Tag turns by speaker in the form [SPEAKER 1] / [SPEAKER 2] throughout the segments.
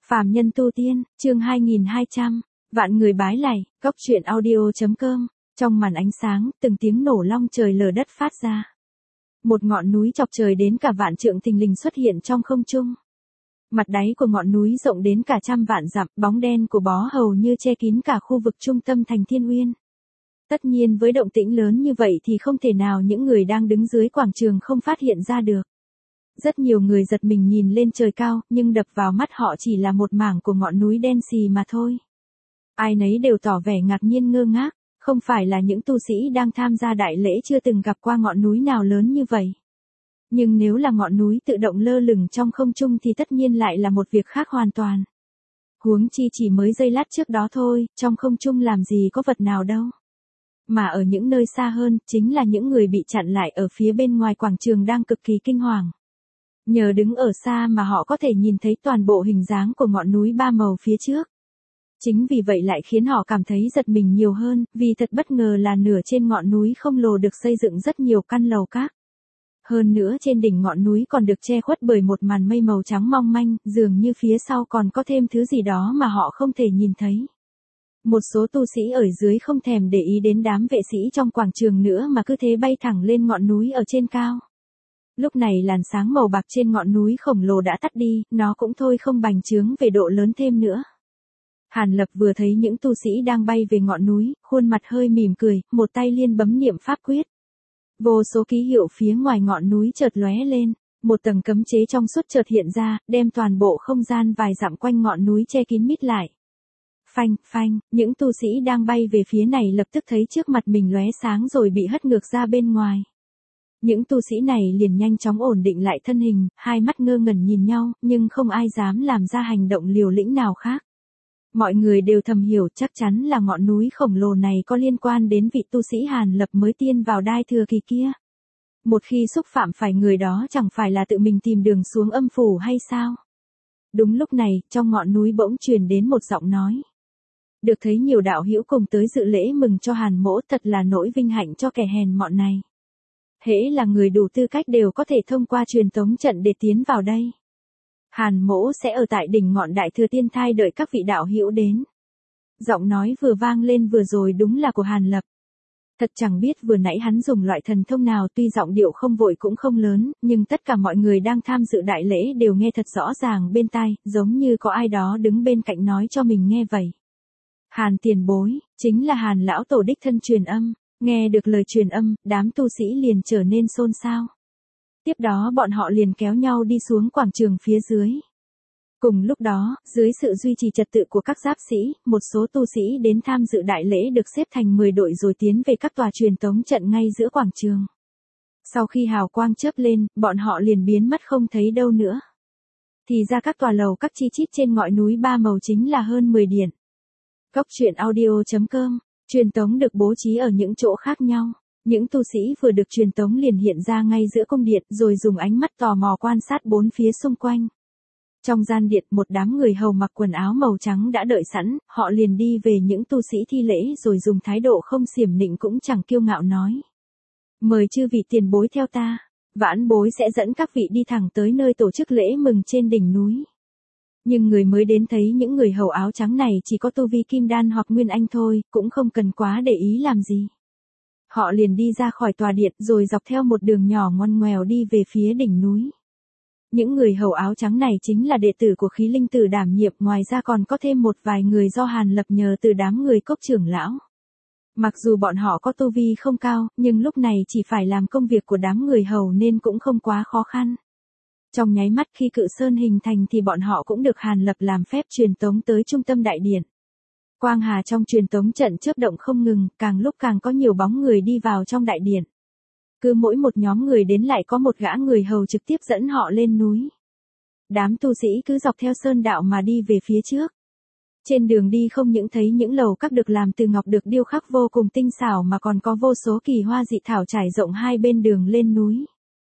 [SPEAKER 1] Phàm nhân tu tiên, chương 2200, vạn người bái lạy, góc truyện audio.com, trong màn ánh sáng, từng tiếng nổ long trời lở đất phát ra. Một ngọn núi chọc trời đến cả vạn trượng thình lình xuất hiện trong không trung. Mặt đáy của ngọn núi rộng đến cả trăm vạn dặm, bóng đen của bó hầu như che kín cả khu vực trung tâm thành Thiên Uyên. Tất nhiên với động tĩnh lớn như vậy thì không thể nào những người đang đứng dưới quảng trường không phát hiện ra được. Rất nhiều người giật mình nhìn lên trời cao, nhưng đập vào mắt họ chỉ là một mảng của ngọn núi đen xì mà thôi. Ai nấy đều tỏ vẻ ngạc nhiên ngơ ngác, không phải là những tu sĩ đang tham gia đại lễ chưa từng gặp qua ngọn núi nào lớn như vậy. Nhưng nếu là ngọn núi tự động lơ lửng trong không trung thì tất nhiên lại là một việc khác hoàn toàn. Huống chi chỉ mới giây lát trước đó thôi, trong không trung làm gì có vật nào đâu. Mà ở những nơi xa hơn, chính là những người bị chặn lại ở phía bên ngoài quảng trường đang cực kỳ kinh hoàng. Nhờ đứng ở xa mà họ có thể nhìn thấy toàn bộ hình dáng của ngọn núi ba màu phía trước. Chính vì vậy lại khiến họ cảm thấy giật mình nhiều hơn, vì thật bất ngờ là nửa trên ngọn núi khổng lồ được xây dựng rất nhiều căn lầu các. Hơn nữa trên đỉnh ngọn núi còn được che khuất bởi một màn mây màu trắng mong manh, dường như phía sau còn có thêm thứ gì đó mà họ không thể nhìn thấy. Một số tu sĩ ở dưới không thèm để ý đến đám vệ sĩ trong quảng trường nữa mà cứ thế bay thẳng lên ngọn núi ở trên cao. Lúc này làn sáng màu bạc trên ngọn núi khổng lồ đã tắt đi, nó cũng thôi không bành trướng về độ lớn thêm nữa. Hàn Lập vừa thấy những tu sĩ đang bay về ngọn núi, khuôn mặt hơi mỉm cười, một tay liên bấm niệm pháp quyết. Vô số ký hiệu phía ngoài ngọn núi chợt lóe lên, một tầng cấm chế trong suốt chợt hiện ra, đem toàn bộ không gian vài dặm quanh ngọn núi che kín mít lại. Phanh, phanh, những tu sĩ đang bay về phía này lập tức thấy trước mặt mình lóe sáng rồi bị hất ngược ra bên ngoài. Những tu sĩ này liền nhanh chóng ổn định lại thân hình, hai mắt ngơ ngẩn nhìn nhau, nhưng không ai dám làm ra hành động liều lĩnh nào khác. Mọi người đều thầm hiểu chắc chắn là ngọn núi khổng lồ này có liên quan đến vị tu sĩ Hàn Lập mới tiên vào đai thừa kỳ kia. Một khi xúc phạm phải người đó chẳng phải là tự mình tìm đường xuống âm phủ hay sao? Đúng lúc này, trong ngọn núi bỗng truyền đến một giọng nói. Được thấy nhiều đạo hữu cùng tới dự lễ mừng cho Hàn mỗ, thật là nỗi vinh hạnh cho kẻ hèn mọn này. Hễ là người đủ tư cách đều có thể thông qua truyền tống trận để tiến vào đây. Hàn mỗ sẽ ở tại đỉnh ngọn Đại Thừa Tiên Thai đợi các vị đạo hữu đến. Giọng nói vừa vang lên vừa rồi đúng là của Hàn Lập. Thật chẳng biết vừa nãy hắn dùng loại thần thông nào, tuy giọng điệu không vội cũng không lớn, nhưng tất cả mọi người đang tham dự đại lễ đều nghe thật rõ ràng bên tai, giống như có ai đó đứng bên cạnh nói cho mình nghe vậy. Hàn tiền bối, chính là Hàn lão tổ đích thân truyền âm. Nghe được lời truyền âm, đám tu sĩ liền trở nên xôn xao. Tiếp đó bọn họ liền kéo nhau đi xuống quảng trường phía dưới. Cùng lúc đó, dưới sự duy trì trật tự của các giáp sĩ, một số tu sĩ đến tham dự đại lễ được xếp thành 10 đội rồi tiến về các tòa truyền tống trận ngay giữa quảng trường. Sau khi hào quang chớp lên, bọn họ liền biến mất không thấy đâu nữa. Thì ra các tòa lầu các chi chít trên ngọn núi ba màu chính là hơn 10 điện. Góc truyện audio.com. Truyền tống được bố trí ở những chỗ khác nhau. Những tu sĩ vừa được truyền tống liền hiện ra ngay giữa cung điện rồi dùng ánh mắt tò mò quan sát bốn phía xung quanh. Trong gian điện một đám người hầu mặc quần áo màu trắng đã đợi sẵn, họ liền đi về những tu sĩ thi lễ rồi dùng thái độ không xiểm nịnh cũng chẳng kiêu ngạo nói. Mời chư vị tiền bối theo ta, vãn bối sẽ dẫn các vị đi thẳng tới nơi tổ chức lễ mừng trên đỉnh núi. Nhưng người mới đến thấy những người hầu áo trắng này chỉ có tu vi kim đan hoặc nguyên anh thôi, cũng không cần quá để ý làm gì. Họ liền đi ra khỏi tòa điện rồi dọc theo một đường nhỏ ngoằn ngoèo đi về phía đỉnh núi. Những người hầu áo trắng này chính là đệ tử của Khí Linh Tử đảm nhiệm, ngoài ra còn có thêm một vài người do Hàn Lập nhờ từ đám người cốc trưởng lão. Mặc dù bọn họ có tu vi không cao, nhưng lúc này chỉ phải làm công việc của đám người hầu nên cũng không quá khó khăn. Trong nháy mắt khi cự sơn hình thành thì bọn họ cũng được Hàn Lập làm phép truyền tống tới trung tâm đại điện. Quang hà trong truyền tống trận chớp động không ngừng, càng lúc càng có nhiều bóng người đi vào trong đại điện. Cứ mỗi một nhóm người đến lại có một gã người hầu trực tiếp dẫn họ lên núi. Đám tu sĩ cứ dọc theo sơn đạo mà đi về phía trước. Trên đường đi không những thấy những lầu các được làm từ ngọc được điêu khắc vô cùng tinh xảo mà còn có vô số kỳ hoa dị thảo trải rộng hai bên đường lên núi.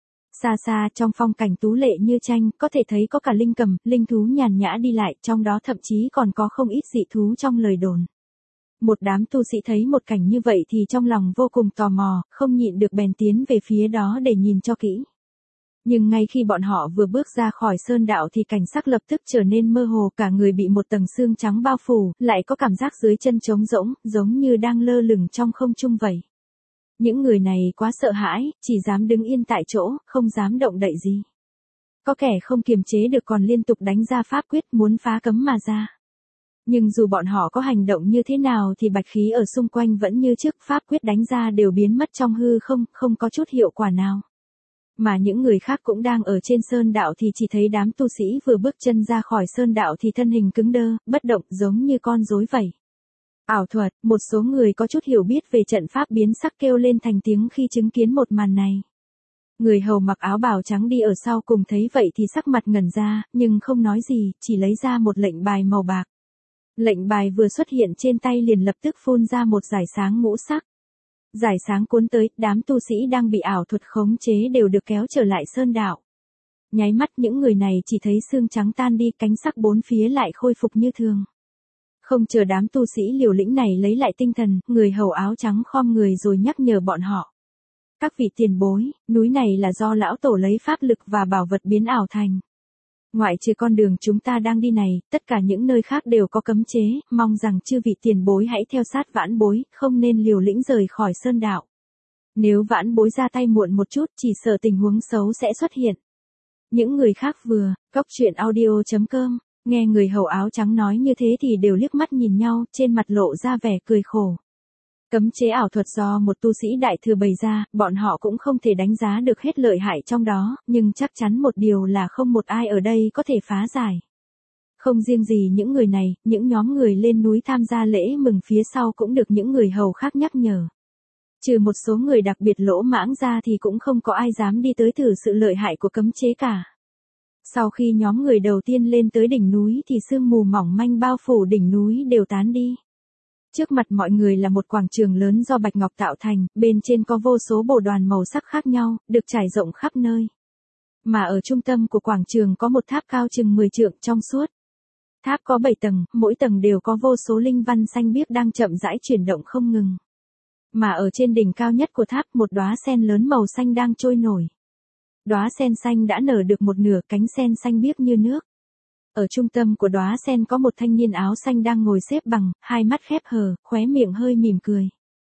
[SPEAKER 1] Xa xa trong phong cảnh tú lệ như tranh, có thể thấy có cả linh cầm, linh thú nhàn nhã đi lại, trong đó thậm chí còn có không ít dị thú trong lời đồn. Một đám tu sĩ thấy một cảnh như vậy thì trong lòng vô cùng tò mò, không nhịn được bèn tiến về phía đó để nhìn cho kỹ. Nhưng ngay khi bọn họ vừa bước ra khỏi sơn đạo thì cảnh sắc lập tức trở nên mơ hồ, cả người bị một tầng sương trắng bao phủ, lại có cảm giác dưới chân trống rỗng, giống như đang lơ lửng trong không trung vậy. Những người này quá sợ hãi, chỉ dám đứng yên tại chỗ, không dám động đậy gì. Có kẻ không kiềm chế được còn liên tục đánh ra pháp quyết muốn phá cấm mà ra. Nhưng dù bọn họ có hành động như thế nào thì bạch khí ở xung quanh vẫn như trước, pháp quyết đánh ra đều biến mất trong hư không, không có chút hiệu quả nào. Mà những người khác cũng đang ở trên sơn đạo thì chỉ thấy đám tu sĩ vừa bước chân ra khỏi sơn đạo thì thân hình cứng đơ, bất động giống như con rối vậy. Ảo thuật, một số người có chút hiểu biết về trận pháp biến sắc kêu lên thành tiếng khi chứng kiến một màn này. Người hầu mặc áo bào trắng đi ở sau cùng thấy vậy thì sắc mặt ngẩn ra, nhưng không nói gì, chỉ lấy ra một lệnh bài màu bạc. Lệnh bài vừa xuất hiện trên tay liền lập tức phun ra một dải sáng ngũ sắc. Dải sáng cuốn tới, đám tu sĩ đang bị ảo thuật khống chế đều được kéo trở lại sơn đạo. Nháy mắt những người này chỉ thấy xương trắng tan đi, cánh sắc bốn phía lại khôi phục như thường. Không chờ đám tu sĩ liều lĩnh này lấy lại tinh thần, người hầu áo trắng khom người rồi nhắc nhở bọn họ. Các vị tiền bối, núi này là do lão tổ lấy pháp lực và bảo vật biến ảo thành. Ngoại trừ con đường chúng ta đang đi này, tất cả những nơi khác đều có cấm chế, mong rằng chư vị tiền bối hãy theo sát vãn bối, không nên liều lĩnh rời khỏi sơn đạo. Nếu vãn bối ra tay muộn một chút chỉ sợ tình huống xấu sẽ xuất hiện. Những người khác vừa, goctruyện.audio.com, nghe người hầu áo trắng nói như thế thì đều liếc mắt nhìn nhau, trên mặt lộ ra vẻ cười khổ. Cấm chế ảo thuật do một tu sĩ đại thừa bày ra, bọn họ cũng không thể đánh giá được hết lợi hại trong đó, nhưng chắc chắn một điều là không một ai ở đây có thể phá giải. Không riêng gì những người này, những nhóm người lên núi tham gia lễ mừng phía sau cũng được những người hầu khác nhắc nhở. Trừ một số người đặc biệt lỗ mãng ra thì cũng không có ai dám đi tới thử sự lợi hại của cấm chế cả. Sau khi nhóm người đầu tiên lên tới đỉnh núi thì sương mù mỏng manh bao phủ đỉnh núi đều tán đi. Trước mặt mọi người là một quảng trường lớn do bạch ngọc tạo thành, bên trên có vô số bồ đoàn màu sắc khác nhau, được trải rộng khắp nơi. Mà ở trung tâm của quảng trường có một tháp cao chừng 10 trượng trong suốt. Tháp có 7 tầng, mỗi tầng đều có vô số linh văn xanh biếc đang chậm rãi chuyển động không ngừng. Mà ở trên đỉnh cao nhất của tháp một đóa sen lớn màu xanh đang trôi nổi. Đóa sen xanh đã nở được một nửa, cánh sen xanh biếc như nước. Ở trung tâm của đóa sen có một thanh niên áo xanh đang ngồi xếp bằng, hai mắt khép hờ, khóe miệng hơi mỉm cười.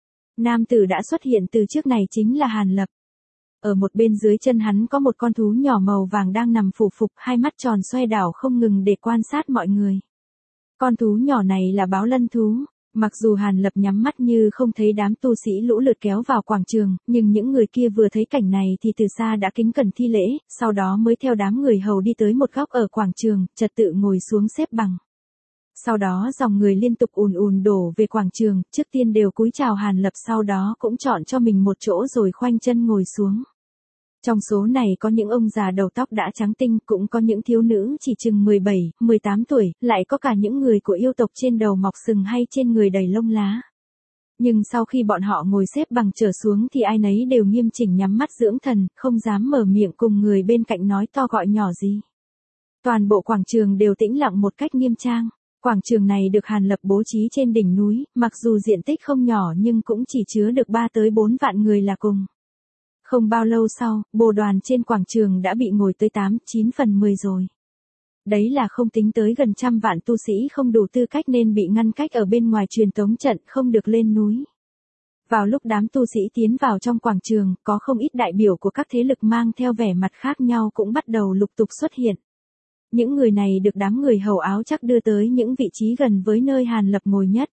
[SPEAKER 1] Nam tử đã xuất hiện từ trước này chính là Hàn Lập. Ở một bên dưới chân hắn có một con thú nhỏ màu vàng đang nằm phủ phục, hai mắt tròn xoe đảo không ngừng để quan sát mọi người. Con thú nhỏ này là báo lân thú. Mặc dù Hàn Lập nhắm mắt như không thấy đám tu sĩ lũ lượt kéo vào quảng trường, nhưng những người kia vừa thấy cảnh này thì từ xa đã kính cẩn thi lễ, sau đó mới theo đám người hầu đi tới một góc ở quảng trường, trật tự ngồi xuống xếp bằng. Sau đó dòng người liên tục ùn ùn đổ về quảng trường, trước tiên đều cúi chào Hàn Lập, sau đó cũng chọn cho mình một chỗ rồi khoanh chân ngồi xuống. Trong số này có những ông già đầu tóc đã trắng tinh, cũng có những thiếu nữ chỉ chừng 17, 18 tuổi, lại có cả những người của yêu tộc trên đầu mọc sừng hay trên người đầy lông lá. Nhưng sau khi bọn họ ngồi xếp bằng trở xuống thì ai nấy đều nghiêm chỉnh nhắm mắt dưỡng thần, không dám mở miệng cùng người bên cạnh nói to gọi nhỏ gì. Toàn bộ quảng trường đều tĩnh lặng một cách nghiêm trang. Quảng trường này được Hàn Lập bố trí trên đỉnh núi, mặc dù diện tích không nhỏ nhưng cũng chỉ chứa được 3 tới 4 vạn người là cùng. Không bao lâu sau, bồ đoàn trên quảng trường đã bị ngồi tới 8-9 phần 10 rồi. Đấy là không tính tới gần trăm vạn tu sĩ không đủ tư cách nên bị ngăn cách ở bên ngoài truyền tống trận, không được lên núi. Vào lúc đám tu sĩ tiến vào trong quảng trường, có không ít đại biểu của các thế lực mang theo vẻ mặt khác nhau cũng bắt đầu lục tục xuất hiện. Những người này được đám người hầu áo chắc đưa tới những vị trí gần với nơi Hàn Lập ngồi nhất.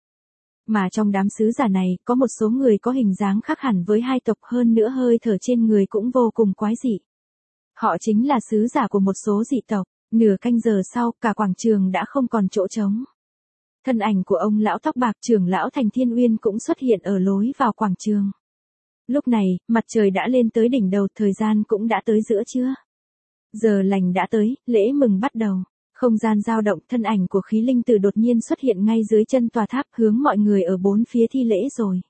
[SPEAKER 1] Mà trong đám sứ giả này, có một số người có hình dáng khác hẳn với hai tộc, hơn nữa hơi thở trên người cũng vô cùng quái dị. Họ chính là sứ giả của một số dị tộc. Nửa canh giờ sau, cả quảng trường đã không còn chỗ trống. Thân ảnh của ông lão tóc bạc trưởng lão Thành Thiên Uyên cũng xuất hiện ở lối vào quảng trường. Lúc này, mặt trời đã lên tới đỉnh đầu, thời gian cũng đã tới giữa trưa. Giờ lành đã tới, lễ mừng bắt đầu. Không gian dao động, thân ảnh của khí linh tử đột nhiên xuất hiện ngay dưới chân tòa tháp, hướng mọi người ở bốn phía thi lễ rồi.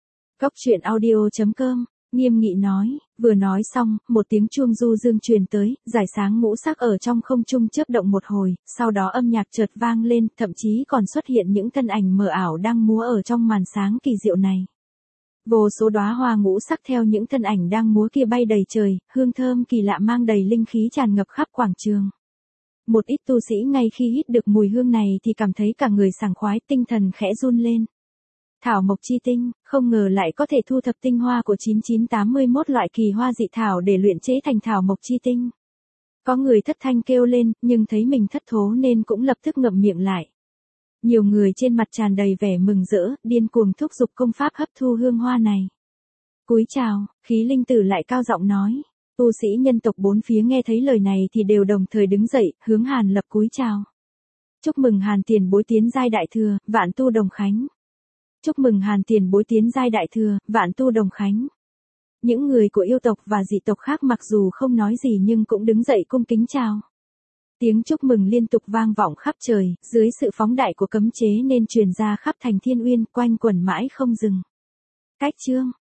[SPEAKER 1] Goctruyện.audio.com, nghiêm nghị nói, vừa nói xong, một tiếng chuông du dương truyền tới, dải sáng ngũ sắc ở trong không trung chớp động một hồi, sau đó âm nhạc chợt vang lên, thậm chí còn xuất hiện những thân ảnh mờ ảo đang múa ở trong màn sáng kỳ diệu này. Vô số đóa hoa ngũ sắc theo những thân ảnh đang múa kia bay đầy trời, hương thơm kỳ lạ mang đầy linh khí tràn ngập khắp quảng trường. Một ít tu sĩ ngay khi hít được mùi hương này thì cảm thấy cả người sảng khoái, tinh thần khẽ run lên. Thảo mộc chi tinh, không ngờ lại có thể thu thập tinh hoa của 9981 loại kỳ hoa dị thảo để luyện chế thành thảo mộc chi tinh. Có người thất thanh kêu lên, nhưng thấy mình thất thố nên cũng lập tức ngậm miệng lại. Nhiều người trên mặt tràn đầy vẻ mừng rỡ, điên cuồng thúc giục công pháp hấp thu hương hoa này. Cúi chào, khí linh tử lại cao giọng nói. Tu sĩ nhân tộc bốn phía nghe thấy lời này thì đều đồng thời đứng dậy, hướng Hàn Lập cúi chào. Chúc mừng Hàn tiền bối tiến giai đại thừa, vạn tu đồng khánh. Chúc mừng Hàn tiền bối tiến giai đại thừa, vạn tu đồng khánh. Những người của yêu tộc và dị tộc khác mặc dù không nói gì nhưng cũng đứng dậy cung kính chào. Tiếng chúc mừng liên tục vang vọng khắp trời, dưới sự phóng đại của cấm chế nên truyền ra khắp thành Thiên Uyên, quanh quẩn mãi không dừng. Cách chương